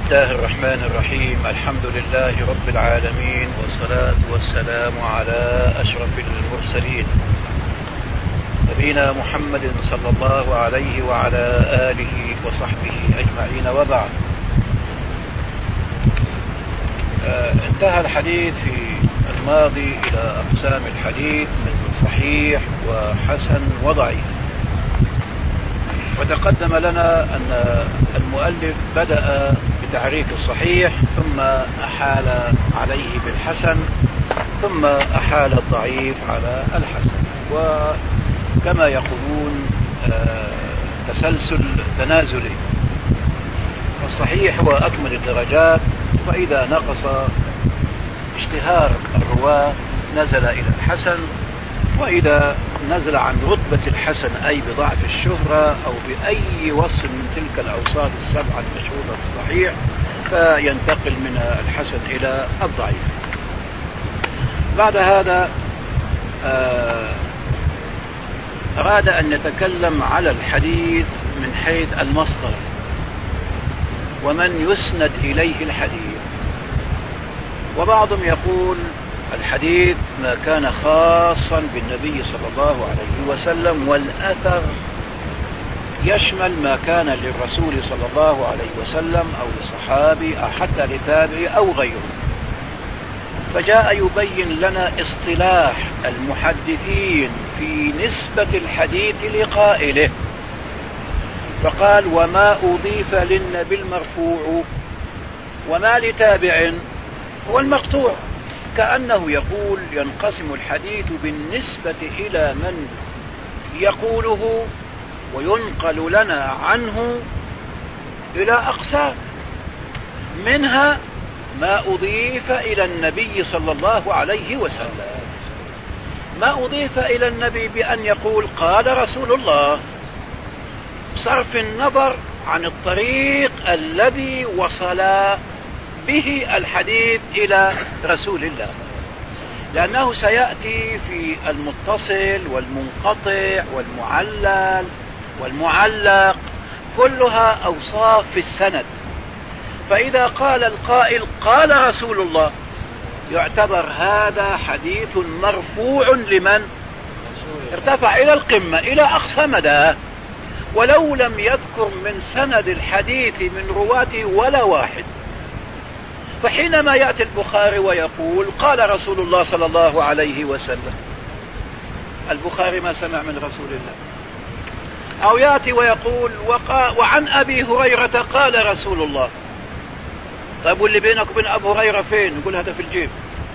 الله الرحمن الرحيم. الحمد لله رب العالمين، والصلاة والسلام على أشرف المرسلين نبينا محمد صلى الله عليه وعلى آله وصحبه أجمعين، وبعد. انتهى الحديث في الماضي إلى أقسام الحديث من صحيح وحسن وضعيف، وتقدم لنا أن المؤلف بدأ بتعريف الصحيح، ثم أحال عليه بالحسن، ثم أحال الضعيف على الحسن، وكما يقولون تسلسل تنازلي. الصحيح هو أكمل الدرجات، وإذا نقص اشتهار الرواة نزل إلى الحسن، وإذا نزل عن رتبة الحسن أي بضعف الشهرة أو بأي وصف من تلك الأوصاف السبعة المشهورة في الصحيح فينتقل من الحسن إلى الضعيف. بعد هذا أراد أن يتكلم على الحديث من حيث المصدر ومن يسند إليه الحديث. وبعضهم يقول الحديث ما كان خاصا بالنبي صلى الله عليه وسلم، والأثر يشمل ما كان للرسول صلى الله عليه وسلم أو لصحابي أو حتى لتابعي أو غيره. فجاء يبين لنا اصطلاح المحدثين في نسبة الحديث لقائله، فقال: وما أضيف للنبي المرفوع وما لتابع هو المقطوع. كأنه يقول ينقسم الحديث بالنسبة إلى من يقوله وينقل لنا عنه إلى أقسام، منها ما أضيف إلى النبي صلى الله عليه وسلم. ما أضيف إلى النبي بأن يقول قال رسول الله، بصرف النظر عن الطريق الذي وصل به الحديث إلى رسول الله، لأنه سيأتي في المتصل والمنقطع والمعلل والمعلق، كلها أوصاف في السند. فإذا قال القائل قال رسول الله يعتبر هذا حديث مرفوع لمن ارتفع إلى القمة إلى أقصى مدى، ولو لم يذكر من سند الحديث من رواته ولا واحد. فحينما يأتي البخاري ويقول قال رسول الله صلى الله عليه وسلم، البخاري ما سمع من رسول الله. أو يأتي ويقول وعن أبي هريرة قال رسول الله. طيب واللي بينك وبين أبو هريرة فين؟ يقول هذا في الجيب.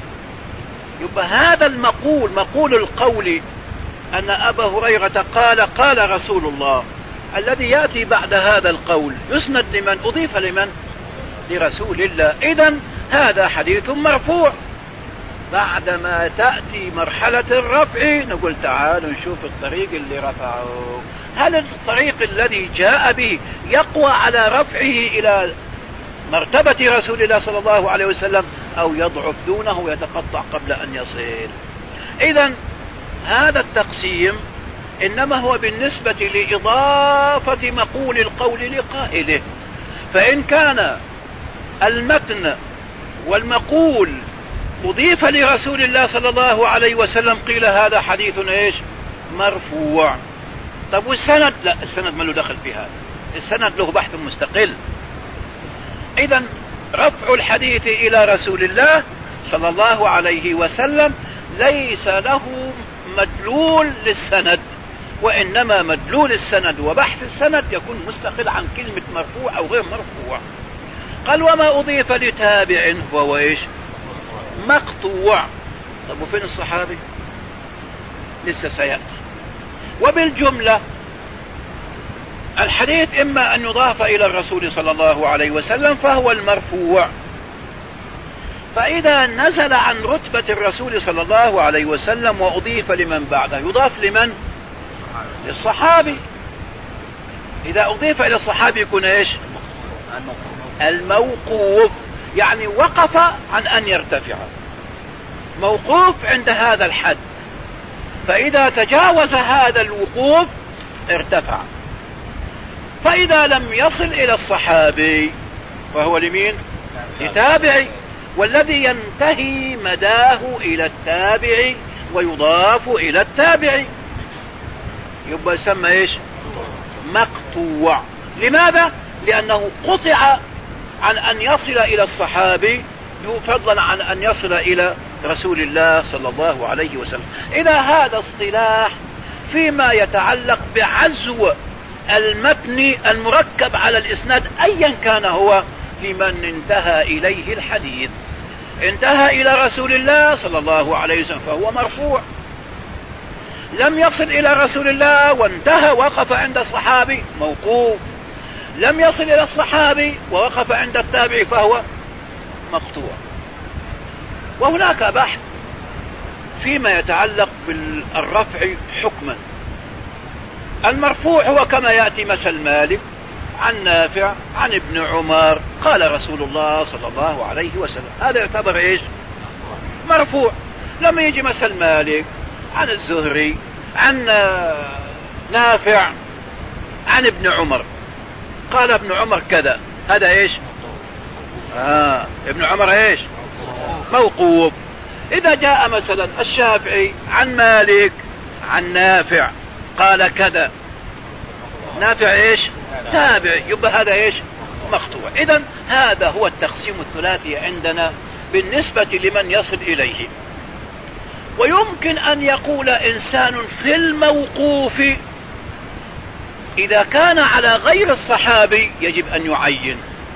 يبقى هذا المقول، مقول القول أن أبا هريرة قال رسول الله، الذي يأتي بعد هذا القول يسند لمن؟ أضيف لمن؟ لرسول الله. إذن هذا حديث مرفوع. بعدما تأتي مرحلة الرفع نقول تعالوا نشوف الطريق اللي رفعه، هل الطريق الذي جاء به يقوى على رفعه إلى مرتبة رسول الله صلى الله عليه وسلم أو يضعف دونه ويتقطع قبل أن يصل. إذن هذا التقسيم إنما هو بالنسبة لإضافة مقول القول لقائله. فإن كان المتن والمقول أضيف لرسول الله صلى الله عليه وسلم قيل هذا حديث إيش؟ مرفوع. طب والسند؟ لا، السند ما له دخل في هذا، السند له بحث مستقل. إذن رفع الحديث إلى رسول الله صلى الله عليه وسلم ليس له مدلول للسند، وإنما مدلول السند وبحث السند يكون مستقل عن كلمة مرفوع أو غير مرفوع. قال وما أضيف لتابع هو إيش؟ مقطوع. طب وفين الصحابي؟ لسه سيأتي. وبالجملة الحديث إما أن يضاف إلى الرسول صلى الله عليه وسلم فهو المرفوع، فإذا نزل عن رتبة الرسول صلى الله عليه وسلم وأضيف لمن بعده يضاف لمن؟ للصحابي. إذا أضيف إلى الصحابي يكون إيش؟ الموقوف، يعني وقف عن أن يرتفع، موقوف عند هذا الحد، فإذا تجاوز هذا الوقوف ارتفع. فإذا لم يصل إلى الصحابي فهو لمين؟ لتابعي، والذي ينتهي مداه إلى التابع ويضاف إلى التابع يبقى يسمى إيش؟ مقطوع. لماذا؟ لأنه قطع عن أن يصل إلى الصحابي فضلا عن أن يصل إلى رسول الله صلى الله عليه وسلم. إذا هذا اصطلاح فيما يتعلق بعزو المتن المركب على الإسناد أيا كان هو لمن انتهى إليه الحديث. انتهى إلى رسول الله صلى الله عليه وسلم فهو مرفوع. لم يصل إلى رسول الله وانتهى وقف عند الصحابي موقوف. لم يصل إلى الصحابي ووقف عند التابع فهو مقطوع. وهناك بحث فيما يتعلق بالرفع حكما. المرفوع هو كما يأتي مثل مالك عن نافع عن ابن عمر قال رسول الله صلى الله عليه وسلم، هذا يعتبر ايش؟ مرفوع. لما يجي مثل مالك عن الزهري عن نافع عن ابن عمر قال ابن عمر كذا، هذا ايش؟ ابن عمر ايش؟ موقوف. اذا جاء مثلا الشافعي عن مالك عن نافع قال كذا، نافع ايش؟ تابع، يبقى هذا ايش؟ مقطوع. اذا هذا هو التقسيم الثلاثي عندنا بالنسبة لمن يصل اليه. ويمكن ان يقول انسان في الموقوف اذا كان على غير الصحابي يجب ان يعين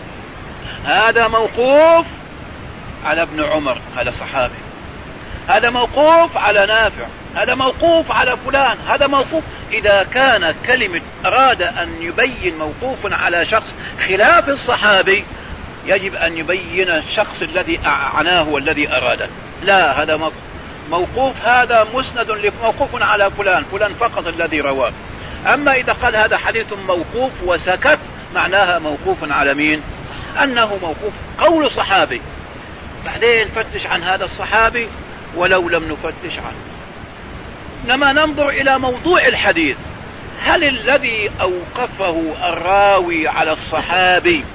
هذا موقوف على ابن عمر، هذا صحابي، هذا موقوف على نافع، هذا موقوف على فلان، هذا موقوف. إذا كان كلمة أراد أن يبين موقوف على شخص خلاف الصحابي يجب أن يبين الشخص الذي أعناه والذي أراده. لا، هذا موقوف، هذا مسند لموقوف على فلان، فلان فقط الذي رواه. أما إذا قال هذا حديث موقوف وسكت معناها موقوف على مين؟ أنه موقوف قول صحابي. بعدين فتش عن هذا الصحابي ولو لم نفتش عنه. إنما ننظر إلى موضوع الحديث، هل الذي أوقفه الراوي على الصحابي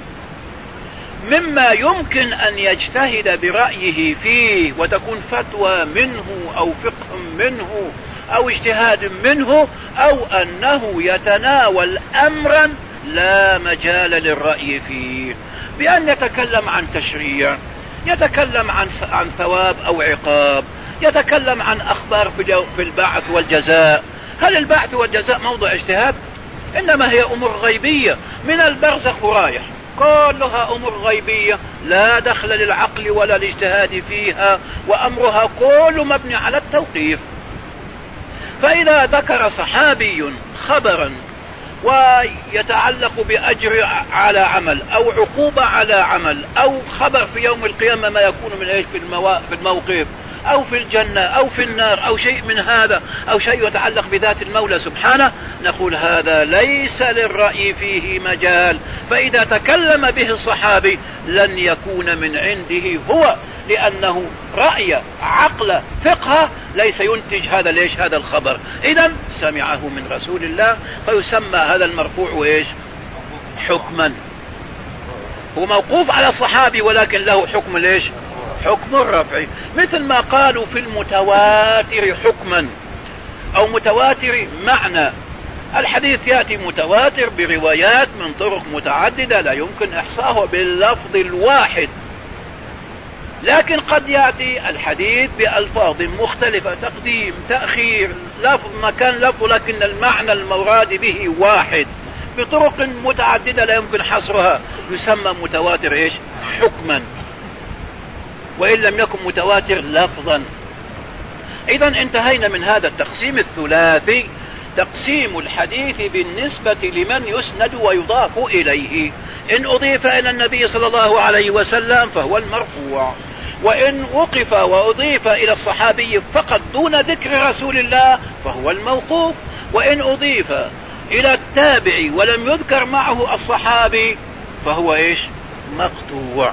مما يمكن أن يجتهد برأيه فيه وتكون فتوى منه أو فقه منه أو اجتهاد منه، أو أنه يتناول أمرا لا مجال للرأي فيه، بأن يتكلم عن تشريع، يتكلم عن ثواب أو عقاب، يتكلم عن أخبار في البعث والجزاء. هل البعث والجزاء موضع اجتهاد؟ إنما هي أمور غيبية من البرزخ ورايح، كلها أمور غيبية لا دخل للعقل ولا الاجتهاد فيها، وأمرها كله مبني على التوقيف. فإذا ذكر صحابي خبرا ويتعلق بأجر على عمل أو عقوبة على عمل أو خبر في يوم القيامة ما يكون من ايش في الموقف أو في الجنة أو في النار أو شيء من هذا أو شيء يتعلق بذات المولى سبحانه، نقول هذا ليس للرأي فيه مجال. فإذا تكلم به الصحابي لن يكون من عنده هو، لأنه رأي عقل فقه ليس ينتج هذا ليش هذا الخبر. إذن سمعه من رسول الله فيسمى هذا المرفوع وإيش؟ حكما. هو موقوف على الصحابي ولكن له حكم ليش؟ حكم الرفع. مثل ما قالوا في المتواتر حكما أو متواتر معنى. الحديث يأتي متواتر بروايات من طرق متعددة لا يمكن إحصاؤه باللفظ الواحد، لكن قد يأتي الحديث بألفاظ مختلفة، تقديم تأخير لفظ مكان لفظ، لكن المعنى المراد به واحد بطرق متعددة لا يمكن حصرها، يسمى متواتر إيش؟ حكما، وإن لم يكن متواتر لفظا. إذا انتهينا من هذا التقسيم الثلاثي، تقسيم الحديث بالنسبة لمن يسند ويضاف إليه. إن أضيف إلى النبي صلى الله عليه وسلم فهو المرفوع، وإن وقف وأضيف إلى الصحابي فقط دون ذكر رسول الله فهو الموقوف، وإن أضيف إلى التابع ولم يذكر معه الصحابي فهو إيش؟ مقطوع.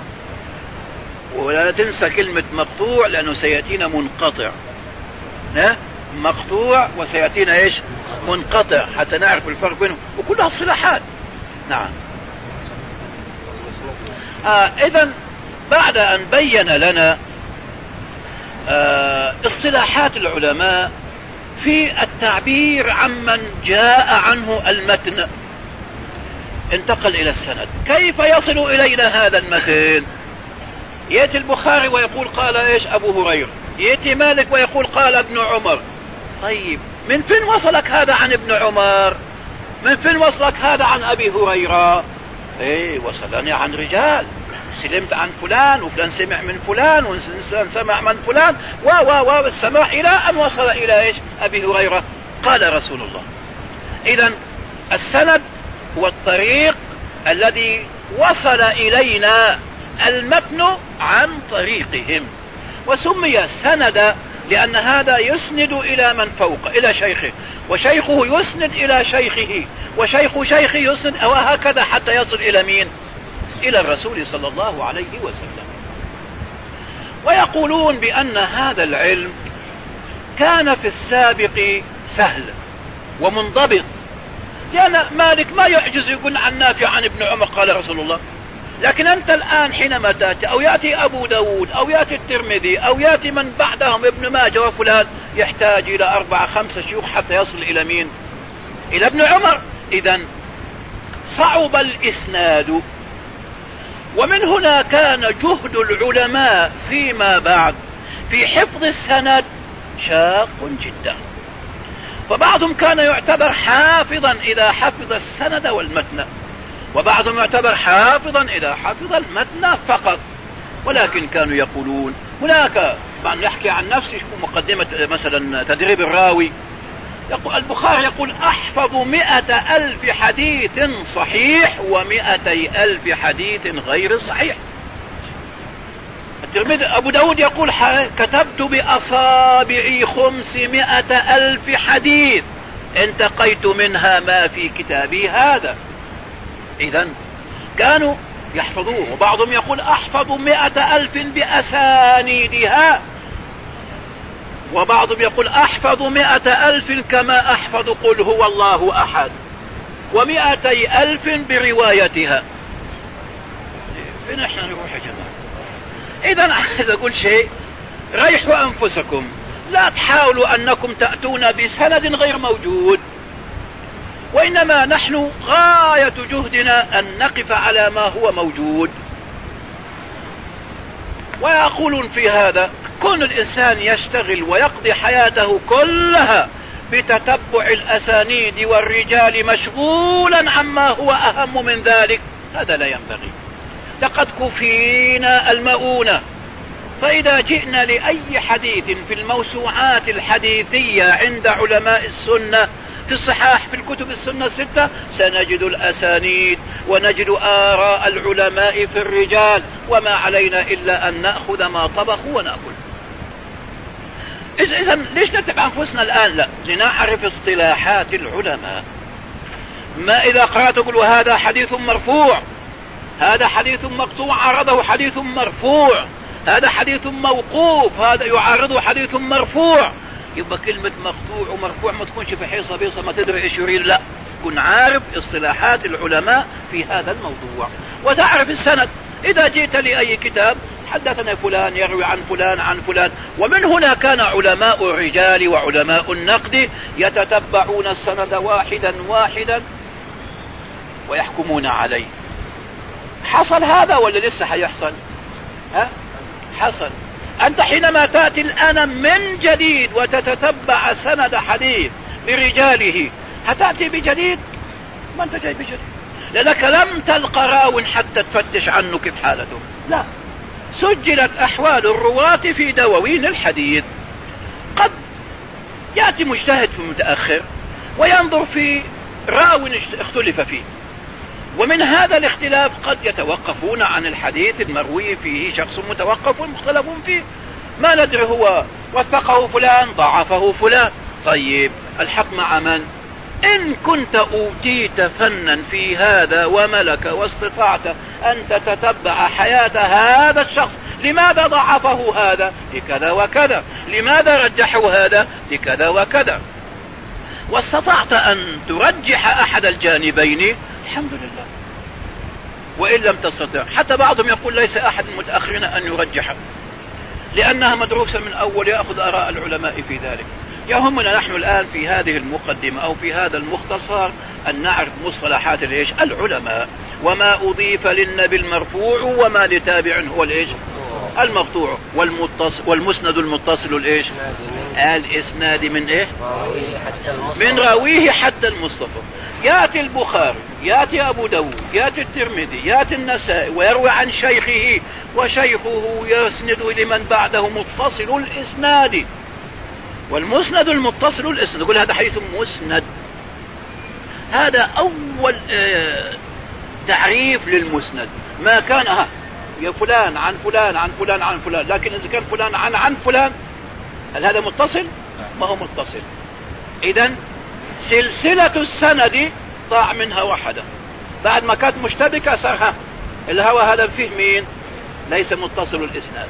ولا تنسى كلمة مقطوع لأنه سيأتينا منقطع، مقطوع وسيأتينا إيش؟ منقطع، حتى نعرف الفرق بينهم، وكلها الصلاحات. نعم. إذن بعد أن بين لنا اصطلاحات العلماء في التعبير عمن جاء عنه المتن، انتقل إلى السند. كيف يصل إلينا هذا المتن؟ يأتي البخاري ويقول قال إيش أبو هريرة، يأتي مالك ويقول قال ابن عمر. طيب من فين وصلك هذا عن ابن عمر؟ من فين وصلك هذا عن أبي هريرة؟ وصلني عن رجال، سلمت عن فلان وفلان سمع من فلان وفلان سمع من فلان والسماع إلى أن وصل إلى إيش أبي هريرة قال رسول الله. إذن السند هو الطريق الذي وصل إلينا المتن عن طريقهم، وسمي سند لأن هذا يسند إلى من فوق إلى شيخه، وشيخه يسند إلى شيخه، وشيخ شيخه يسند، وهكذا حتى يصل إلى مين؟ إلى الرسول صلى الله عليه وسلم. ويقولون بأن هذا العلم كان في السابق سهل ومنضبط، لأن مالك ما يعجز يقول عن نافع عن ابن عمر قال رسول الله. لكن أنت الآن حينما تأتي أو يأتي أبو داود أو يأتي الترمذي أو يأتي من بعدهم ابن ماجه وفلان، يحتاج إلى 4-5 شيوخ حتى يصل إلى مين؟ إلى ابن عمر. إذن صعب الإسناد، ومن هنا كان جهد العلماء فيما بعد في حفظ السند شاق جدا. فبعضهم كان يعتبر حافظا إذا حفظ السند والمتن، وبعضهم يعتبر حافظا إذا حفظ المتن فقط. ولكن كانوا يقولون هناك، طبعا يحكي عن نفسه في مقدمة مثلا تدريب الراوي، يقول البخاري يقول أحفظ 100,000 حديث صحيح و200,000 حديث غير صحيح. الترمذي أبو داود يقول كتبت بأصابعي 500,000 حديث انتقيت منها ما في كتابي هذا. إذن كانوا يحفظوه. وبعضهم يقول أحفظ 100,000 بأسانيدها، وبعضهم يقول أحفظ 100,000 كما أحفظ قل هو الله أحد، و200,000 بروايتها. فين احنا نروح يا جماعة؟ إذن عايز أقول شيء، ريحوا أنفسكم، لا تحاولوا أنكم تأتون بسند غير موجود، وإنما نحن غاية جهدنا أن نقف على ما هو موجود. ويقولون في هذا كون الإنسان يشتغل ويقضي حياته كلها بتتبع الأسانيد والرجال مشغولا عما هو أهم من ذلك، هذا لا ينبغي. لقد كفينا المؤونة. فإذا جئنا لأي حديث في الموسوعات الحديثية عند علماء السنة في الصحاح في الكتب السنة 6 سنجد الأسانيد ونجد آراء العلماء في الرجال، وما علينا إلا أن نأخذ ما طبخوا ونأكل. إذن ليش نتبع أنفسنا الآن؟ لا، لنعرف اصطلاحات العلماء. ما إذا قرأت تقول هذا حديث مرفوع، هذا حديث مقطوع عرضه حديث مرفوع، هذا حديث موقوف هذا يعارضه حديث مرفوع، يبقى كلمة مقطوع ومرفوع ما تكونش في حيصة بيصة ما تدري ايش يريد. لا، كن عارف اصطلاحات العلماء في هذا الموضوع، وتعرف السند. إذا جئت لأي كتاب حدثنا فلان يروي عن فلان عن فلان. ومن هنا كان علماء الرجال وعلماء النقد يتتبعون السند واحدا واحدا ويحكمون عليه. حصل هذا ولا لسه حيحصل؟ حصل. أنت حينما تأتي الآن من جديد وتتتبع سند حديث برجاله هتأتي بجديد؟ ما أنت جاي بجديد، لأنك لم تلقى راو حتى تفتش عنه كيف حالته. لا، سجلت أحوال الرواة في دواوين الحديث. قد يأتي مجتهد في متأخر وينظر في راو اختلف فيه، ومن هذا الاختلاف قد يتوقفون عن الحديث المروي فيه شخص متوقف مختلف فيه، ما ندري هو وثقه فلان ضعفه فلان. طيب الحق مع من؟ إن كنت أوتيت فنا في هذا وملك واستطعت أن تتتبع حياة هذا الشخص، لماذا ضعفه هذا؟ لكذا وكذا. لماذا رجحوا هذا؟ لكذا وكذا. واستطعت أن ترجح أحد الجانبين، الحمد لله. وإن لم تستطع. حتى بعضهم يقول ليس أحد متأخرين أن يرجح لأنها مدروسة من أول، يأخذ آراء العلماء في ذلك. يهمنا نحن الآن في هذه المقدمة أو في هذا المختصر أن نعرف مصطلحات العلماء، وما أضيف للنبي المرفوع وما لتابع هو المقطوع، والمسند المتصل الإسناد من من راويه حتى المصطفى. يأتي البخاري، يأتي أبو داود، يأتي الترمذي، يأتي النسائي ويروي عن شيخه، وشيخه يسند لمن بعده متصل الإسناد. والمسند المتصل الإسناد يقول هذا حديث مسند. هذا أول تعريف للمسند. ما كان يا فلان عن فلان عن فلان عن فلان، لكن إذا كان فلان عن فلان هل هذا متصل؟ ما هو متصل. إذن سلسلة السند ضاع منها واحدة، بعد ما كانت مشتبكة صار الهوى هذا فيه مين؟ ليس متصل الإسناد.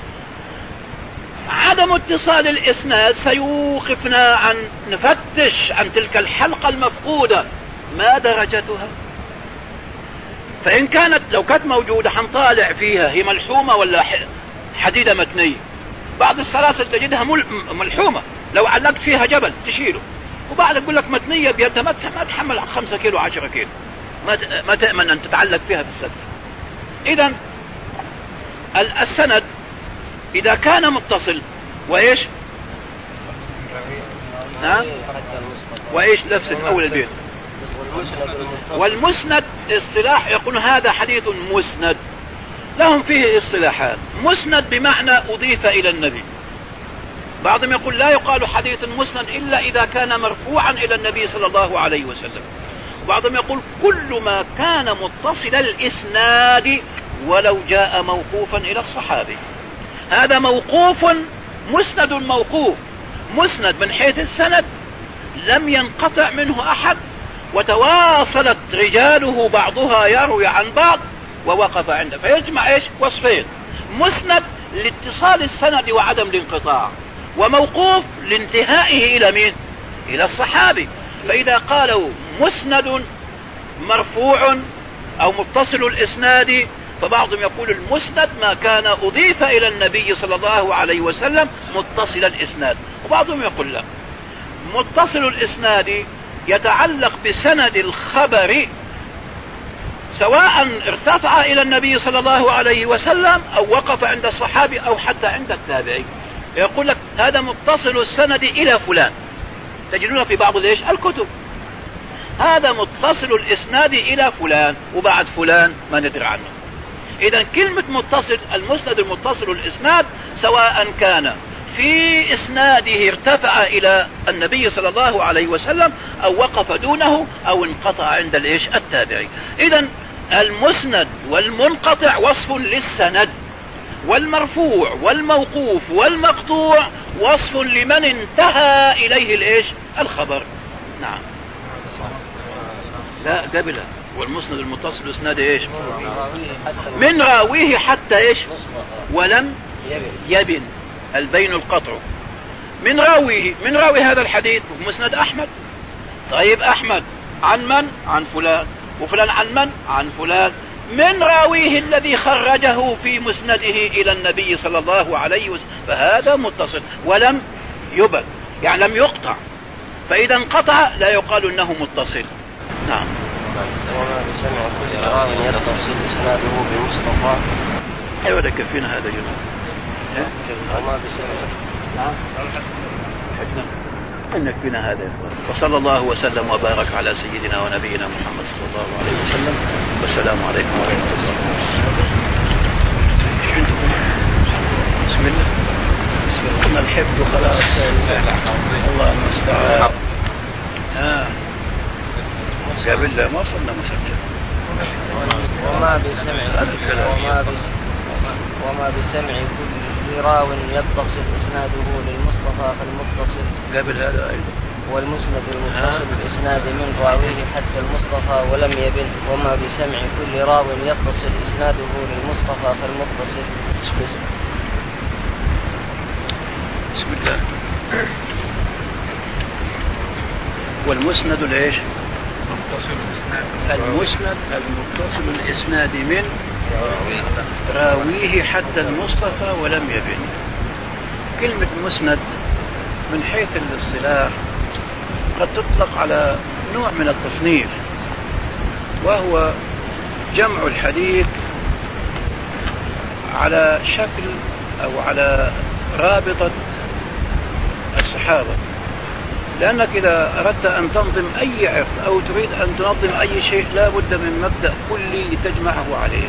عدم اتصال الإسناد سيوقفنا عن نفتش عن تلك الحلقة المفقودة ما درجتها. فإن كانت لو كانت موجودة حنطالع فيها هي ملحومة ولا حديدة متنية. بعض السلاسل تجدها ملحومة، لو علقت فيها جبل تشيله، وبعد يقول لك متنية بيدها ما تحمل 5 كيلو 10 كيلو، ما تأمن أن تتعلق فيها في السد. إذن السند إذا كان متصل وإيش نعم وإيش نفس أول البيت. والمسند اصطلاح يقول هذا حديث مسند. لهم فيه اصطلاحات. مسند بمعنى أضيف إلى النبي. بعضهم يقول لا يقال حديث مسند إلا إذا كان مرفوعا إلى النبي صلى الله عليه وسلم. وبعضهم يقول كل ما كان متصل الإسناد ولو جاء موقوفا إلى الصحابي. هذا موقوف، مسند موقوف، مسند من حيث السند لم ينقطع منه أحد، وتواصلت رجاله بعضها يروي عن بعض ووقف عنده، فيجمع وصفين: مسند لاتصال السند وعدم الانقطاع، وموقوف لانتهائه إلى مين؟ إلى الصحابي. فإذا قالوا مسند مرفوع أو متصل الإسناد، فبعضهم يقول المسند ما كان أضيف إلى النبي صلى الله عليه وسلم متصل الإسناد. وبعضهم يقول لا، متصل الإسناد يتعلق بسند الخبر سواء ارتفع إلى النبي صلى الله عليه وسلم أو وقف عند الصحابي أو حتى عند التابعي. يقول لك هذا متصل السند إلى فلان، تجدونه في بعض الكتب، هذا متصل الإسناد إلى فلان، وبعد فلان ما ندري عنه. إذن كلمة متصل، المسند المتصل الإسناد سواء كان في إسناده ارتفع إلى النبي صلى الله عليه وسلم أو وقف دونه أو انقطع عند التابعي. إذن المسند والمنقطع وصف للسند، والمرفوع والموقوف والمقطوع وصف لمن انتهى إليه الخبر. نعم. لا قبله. والمسند المتصل الإسناد من راويه حتى ولم يبن، البين القطع. من راوي هذا الحديث مسند أحمد. طيب أحمد عن من؟ عن فلان. وفلان عن من؟ عن فلان. من راويه الذي خرجه في مسنده إلى النبي صلى الله عليه وسلم، فهذا متصل ولم يبن، يعني لم يقطع. فإذا انقطع لا يقال إنه متصل. نعم. وما بسمع كل راو يتصل إسناده بالمصطفى. أيوة كفينا هذا جنة. وما بسمع. نعم. إنك بنا هذا. وصلى الله وسلم وبارك على سيدنا ونبينا محمد صلى الله عليه وسلم. والسلام عليكم ورحمة الله. بسم الله. كنا الحفظ خلاص. الله المستعان. قبل ما صلنا مسلسل. وما بسمع كل راو يتصل إسناده للمصطفى فالمتصل. قبل هذا أيضا. والمسند المتصل الإسناد من راويه حتى المصطفى ولم يبن. وما بسمع كل راو يتصل إسناده للمصطفى فالمتصل. بسم الله. والمسند المسند المتصل الإسناد من راويه حتى المصطفى ولم يبن. كلمة مسند من حيث الاصطلاح قد تطلق على نوع من التصنيف، وهو جمع الحديث على شكل أو على رابطة الصحابة، لأنك إذا أردت أن تنظم أي عقد أو تريد أن تنظم أي شيء لا بد من مبدأ كلي تجمعه عليه.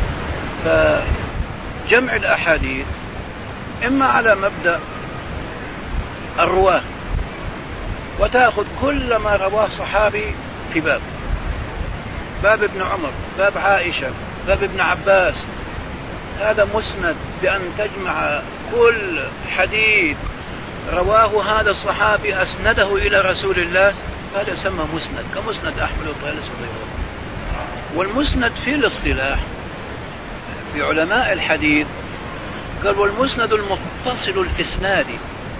فجمع الأحاديث إما على مبدأ الرواة، وتأخذ كل ما رواه صحابي في باب ابن عمر، باب عائشة، باب ابن عباس، هذا مسند، بأن تجمع كل حديث رواه هذا الصحابي أسنده إلى رسول الله، هذا يسمى مسند، كمسند أحمد وطيالس وغيره. والمسند في الاصطلاح في علماء الحديث قال والمسند المتصل الإسنادي.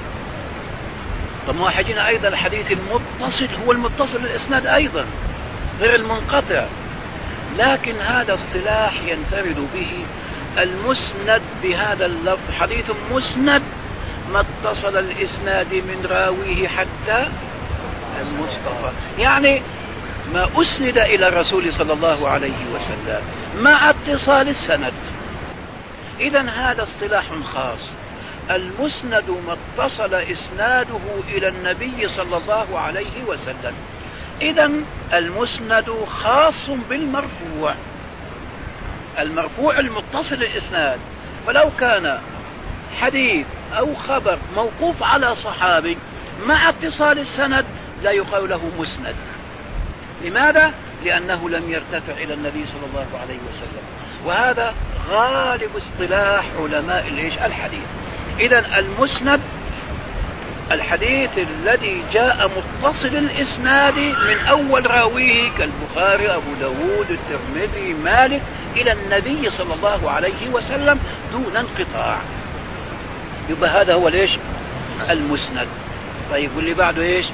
طب ما حجينا أيضا الحديث المتصل هو المتصل الإسناد أيضا غير المنقطع، لكن هذا اصطلاح ينفرد به المسند بهذا اللفظ، حديث مسند ما اتصل الإسناد من راويه حتى المصطفى، يعني ما أسند إلى الرسول صلى الله عليه وسلم مع اتصال السند. إذن هذا اصطلاح خاص، المسند ما اتصل إسناده إلى النبي صلى الله عليه وسلم. إذن المسند خاص بالمرفوع، المرفوع المتصل الإسناد. فلو كان حديث أو خبر موقوف على صحابي مع اتصال السند لا يقال له مسند. لماذا؟ لأنه لم يرتفع إلى النبي صلى الله عليه وسلم، وهذا غالب اصطلاح علماء الحديث. إذن المسند الحديث الذي جاء متصل الإسناد من أول راويه كالبخاري، أبو داود، الترمذي، مالك، إلى النبي صلى الله عليه وسلم دون انقطاع، يبقى هذا هو ليش المسند. طيب واللي بعده ايش؟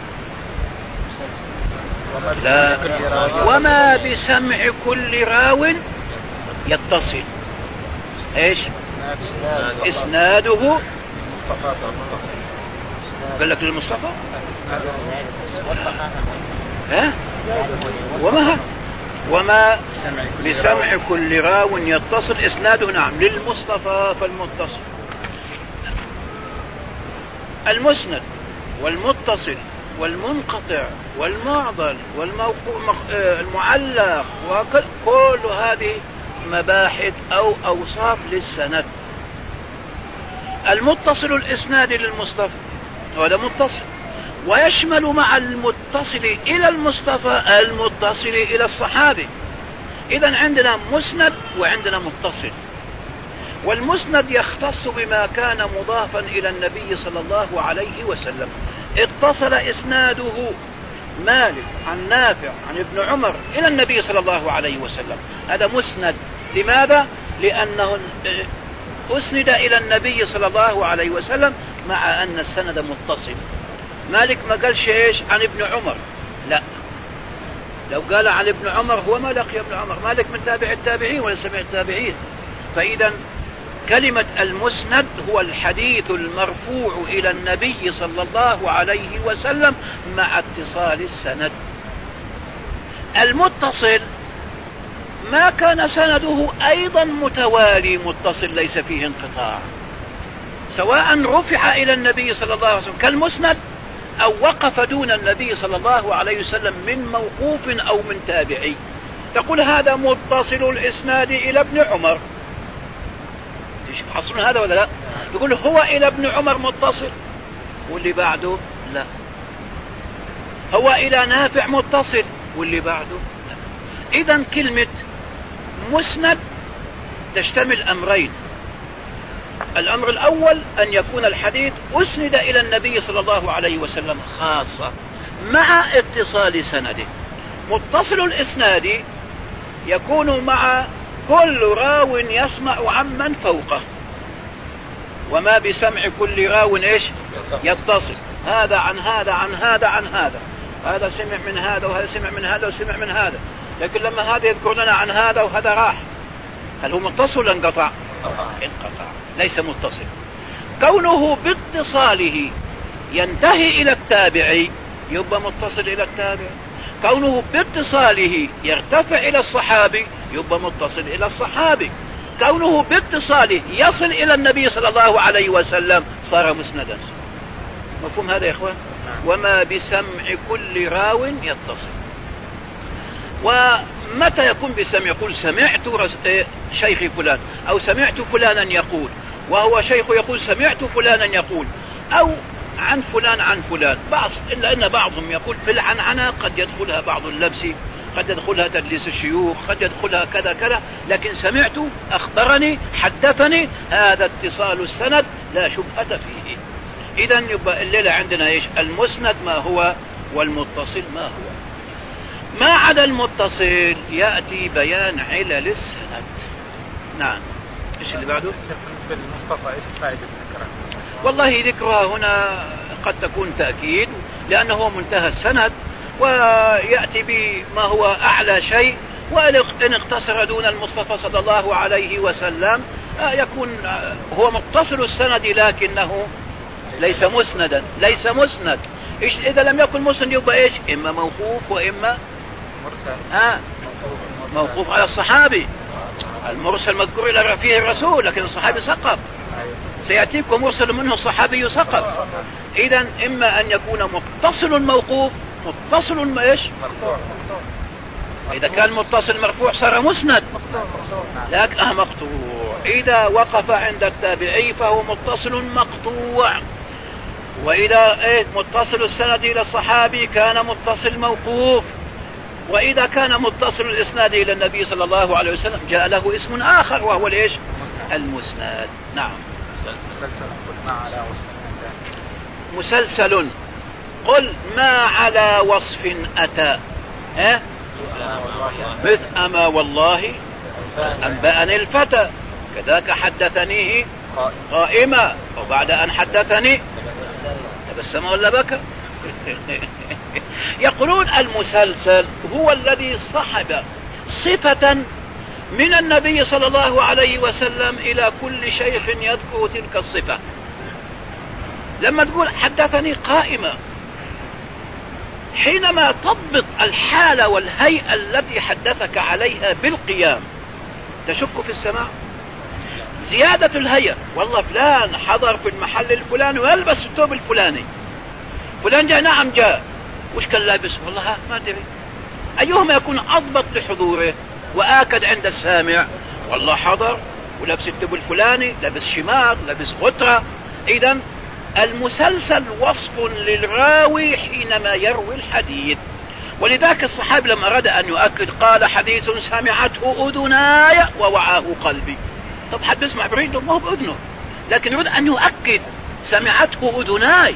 لا، وما بسمع كل راو يتصل ايش؟ اسناده قال لك للمصطفى ها؟ وما بسمع كل راو يتصل اسناده نعم للمصطفى. فالمتصل المسند والمتصل والمنقطع والمعضل والمعلق وكل هذه مباحث أو أوصاف للسند. المتصل الإسناد للمصطفى هذا متصل، ويشمل مع المتصل إلى المصطفى المتصل إلى الصحابي. إذن عندنا مسند وعندنا متصل، والمسند يختص بما كان مضافا إلى النبي صلى الله عليه وسلم، اتصل إسناده مالك عن نافع عن ابن عمر إلى النبي صلى الله عليه وسلم، هذا مسند. لماذا؟ لأنه أسند إلى النبي صلى الله عليه وسلم مع أن السند متصل. مالك ما قالش إيش عن ابن عمر، لا، لو قال عن ابن عمر هو ما لقي ابن عمر، مالك من تابع التابعين ولا سمع التابعين. فإذا كلمة المسند هو الحديث المرفوع إلى النبي صلى الله عليه وسلم مع اتصال السند. المتصل ما كان سنده أيضا متوالي متصل ليس فيه انقطاع، سواء رفع إلى النبي صلى الله عليه وسلم كالمسند أو وقف دون النبي صلى الله عليه وسلم من موقوف أو من تابعي، تقول هذا متصل الإسناد إلى ابن عمر، حصلون هذا ولا لا؟ يقول هو إلى ابن عمر متصل، واللي بعده لا. هو إلى نافع متصل، واللي بعده لا. إذن كلمة مسند تشتمل أمرين، الأمر الأول أن يكون الحديث أسند إلى النبي صلى الله عليه وسلم خاصة مع اتصال سنده. متصل الإسناد يكون مع كل راو يسمع عمن فوقه، وما بسمع كل راو ايش يتصل، هذا عن هذا عن هذا عن هذا. هذا سمع من هذا وهذا سمع من هذا وسمع من هذا، لكن لما هذا يذكر لنا عن هذا وهذا راح، هل هو متصل ولا انقطع؟ انقطع، ليس متصل. كونه باتصاله ينتهي إلى التابعي يبقى متصل إلى التابع، كونه باتصاله يرتفع إلى الصحابي يبقى متصل إلى الصحابي، كونه باتصاله يصل إلى النبي صلى الله عليه وسلم صار مسندا. مفهوم هذا يا إخوان؟ وما بسمع كل راو يتصل. ومتى يكون بسمع؟ يقول سمعت شيخي فلان، أو سمعت فلانا يقول، وهو شيخ يقول سمعت فلانا يقول، أو عن فلان عن فلان. إلا أن بعضهم يقول في العنعنة قد يدخلها بعض اللبس، قد يدخلها تدليس الشيوخ، قد يدخلها كذا كذا، لكن سمعت أخبرني حدثني، هذا اتصال السند لا شبهة فيه. إذن يبقى الليلة عندنا إيش؟ المسند ما هو والمتصل ما هو. ما عدا المتصل يأتي بيان علل السند. نعم. إيش اللي بعده؟ بالنسبة للمصطفى إيش الفائدة ذكرها؟ والله ذكرها هنا قد تكون تأكيد، لأنه منتهى السند ويأتي بما هو أعلى شيء، وإن اقتصر دون المصطفى صلى الله عليه وسلم يكون هو متصل السند لكنه ليس مسندا، ليس مسند. إيش إذا لم يكن مسند يبقى إيش؟ إما موقوف وإما مرسل. موقوف على الصحابي. المرسل مذكور إلى فيه الرسول، لكن الصحابي سقط. سيأتيكم مرسل منه الصحابي سقط. إذن إما أن يكون متصل موقوف، متصل إيش؟ إذا كان متصل مرفوع صار مسند، لكن مقطوع. إذا وقف عند التابعي فهو متصل مقطوع. وإذا متصل السند إلى الصحابي كان متصل موقوف. وإذا كان متصل الإسناد إلى النبي صلى الله عليه وسلم جاء له اسم آخر وهو الإيش؟ المسند. نعم. مسلسل قل ما على وصف أتى مثل أما والله أنبأني الفتى كذاك حدثنيه قائما، وبعد أن حدثني تبسم ولا بكى. يقولون المسلسل هو الذي صحب صفة من النبي صلى الله عليه وسلم إلى كل شيخ يذكر تلك الصفة. لما تقول حدثني قائمة، حينما تضبط الحالة والهيئة التي حدثك عليها بالقيام تشك في السماع. زيادة الهيئة، والله فلان حضر في المحل الفلاني ويلبس الثوب الفلاني، فلان جاء، نعم جاء، وش كان لابس؟ والله ما أدري. أيهما يكون أضبط لحضوره وآكد عند السامع؟ والله حضر ولبس الثوب الفلاني، لبس شماغ، لبس غترة. إذن المسلسل وصف للراوي حينما يروي الحديث. ولذلك الصحابي لما أراد أن يؤكد قال حديث سمعته أذناي ووعاه قلبي. طب حد بيسمع بريده ما هو بأذنه، لكن يريد أن يؤكد سمعته أذناي.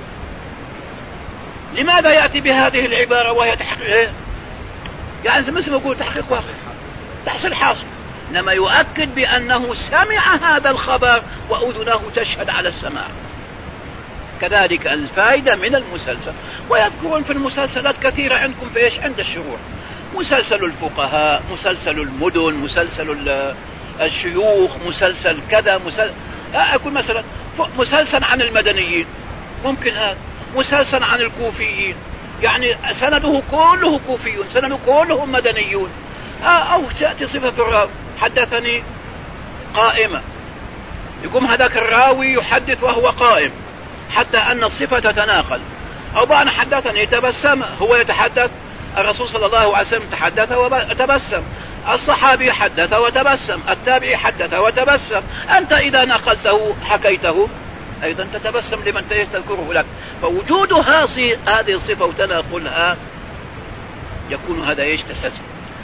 لماذا يأتي بهذه العبارة وهي تحقيق؟ يعني مثل ما يقول تحقيق واقع، تحصيل حاصل، إنما يؤكد بأنه سمع هذا الخبر وأذنه تشهد على السماع. كذلك الفائدة من المسلسل. ويذكرون في المسلسلات كثيرة عندكم في إيش؟ عند الشروح، مسلسل الفقهاء، مسلسل المدن، مسلسل الشيوخ، مسلسل كذا، أقول مثلا مسلسل عن المدنيين، ممكن هذا مسلسل عن الكوفيين، يعني سنده كله كوفيون، سنده كلهم مدنيون. أو تأتي صفة في الراوي حدثني قائمة، يقوم هذاك الراوي يحدث وهو قائم حتى أن الصفة تتناقل. أو بعد حدثني تبسم، هو يتحدث، الرسول صلى الله عليه وسلم تحدث وتبسم، الصحابي حدث وتبسم، التابعي حدث وتبسم. أنت إذا نقلته حكيته أيضا تتبسم لمن تذكره لك. فوجودها هذه الصفة وتناقلها يكون هذا إيش؟ تسلسل.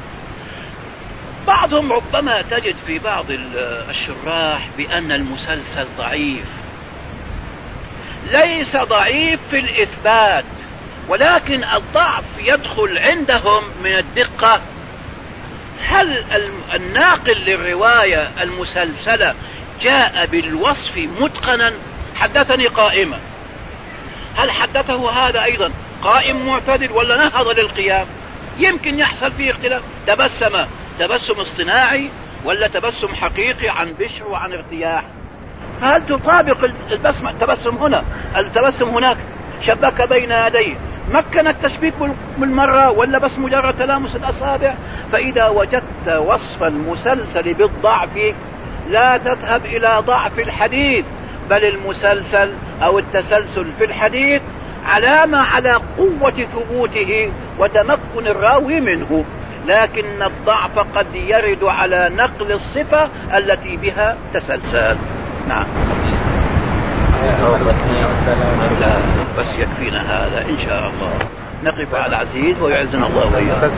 بعضهم ربما تجد في بعض الشراح بأن المسلسل ضعيف. ليس ضعيف في الإثبات، ولكن الضعف يدخل عندهم من الدقة. هل الناقل للرواية المسلسلة جاء بالوصف متقنا؟ حدثني قائمة، هل حدثه هذا أيضا قائم معتدل ولا نهض للقيام؟ يمكن يحصل فيه اختلاف. تبسم اصطناعي ولا تبسم حقيقي عن بشر وعن ارتياح؟ هل تطابق التبسم هنا التبسم هناك؟ شبك بين يديه، مكن التشبيك بالمرة ولا بس مجرد تلامس الأصابع؟ فإذا وجدت وصف المسلسل بالضعف لا تذهب إلى ضعف الحديث، بل المسلسل أو التسلسل في الحديث علامة على قوة ثبوته وتمكن الراوي منه، لكن الضعف قد يرد على نقل الصفة التي بها تسلسل. نعم. لا بس يكفينا هذا إن شاء الله، نقف على العزيز ويعزنا الله وإياه.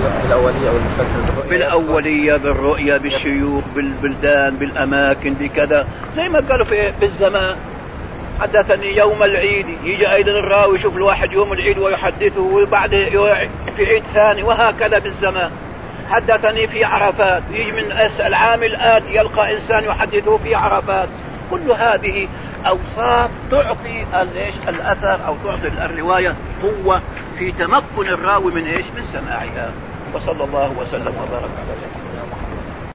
بالأولية بالرؤية بالشيوخ بالبلدان بالأماكن بكذا، زي ما قالوا بالزمان. حدثني يوم العيد، يجي أيضا الراوي يشوف الواحد يوم العيد ويحدثه، وبعد في عيد ثاني، وهكذا بالزمان. حدثني في عرفات، يجي من العام الآتي يلقى إنسان يحدثه في عرفات. كل هذه أوصاف تعطي الأثر أو تعطي الرواية قوة في تمكن الراوي من من سماعها. وصلى الله وسلم وبارك على سيدنا محمد.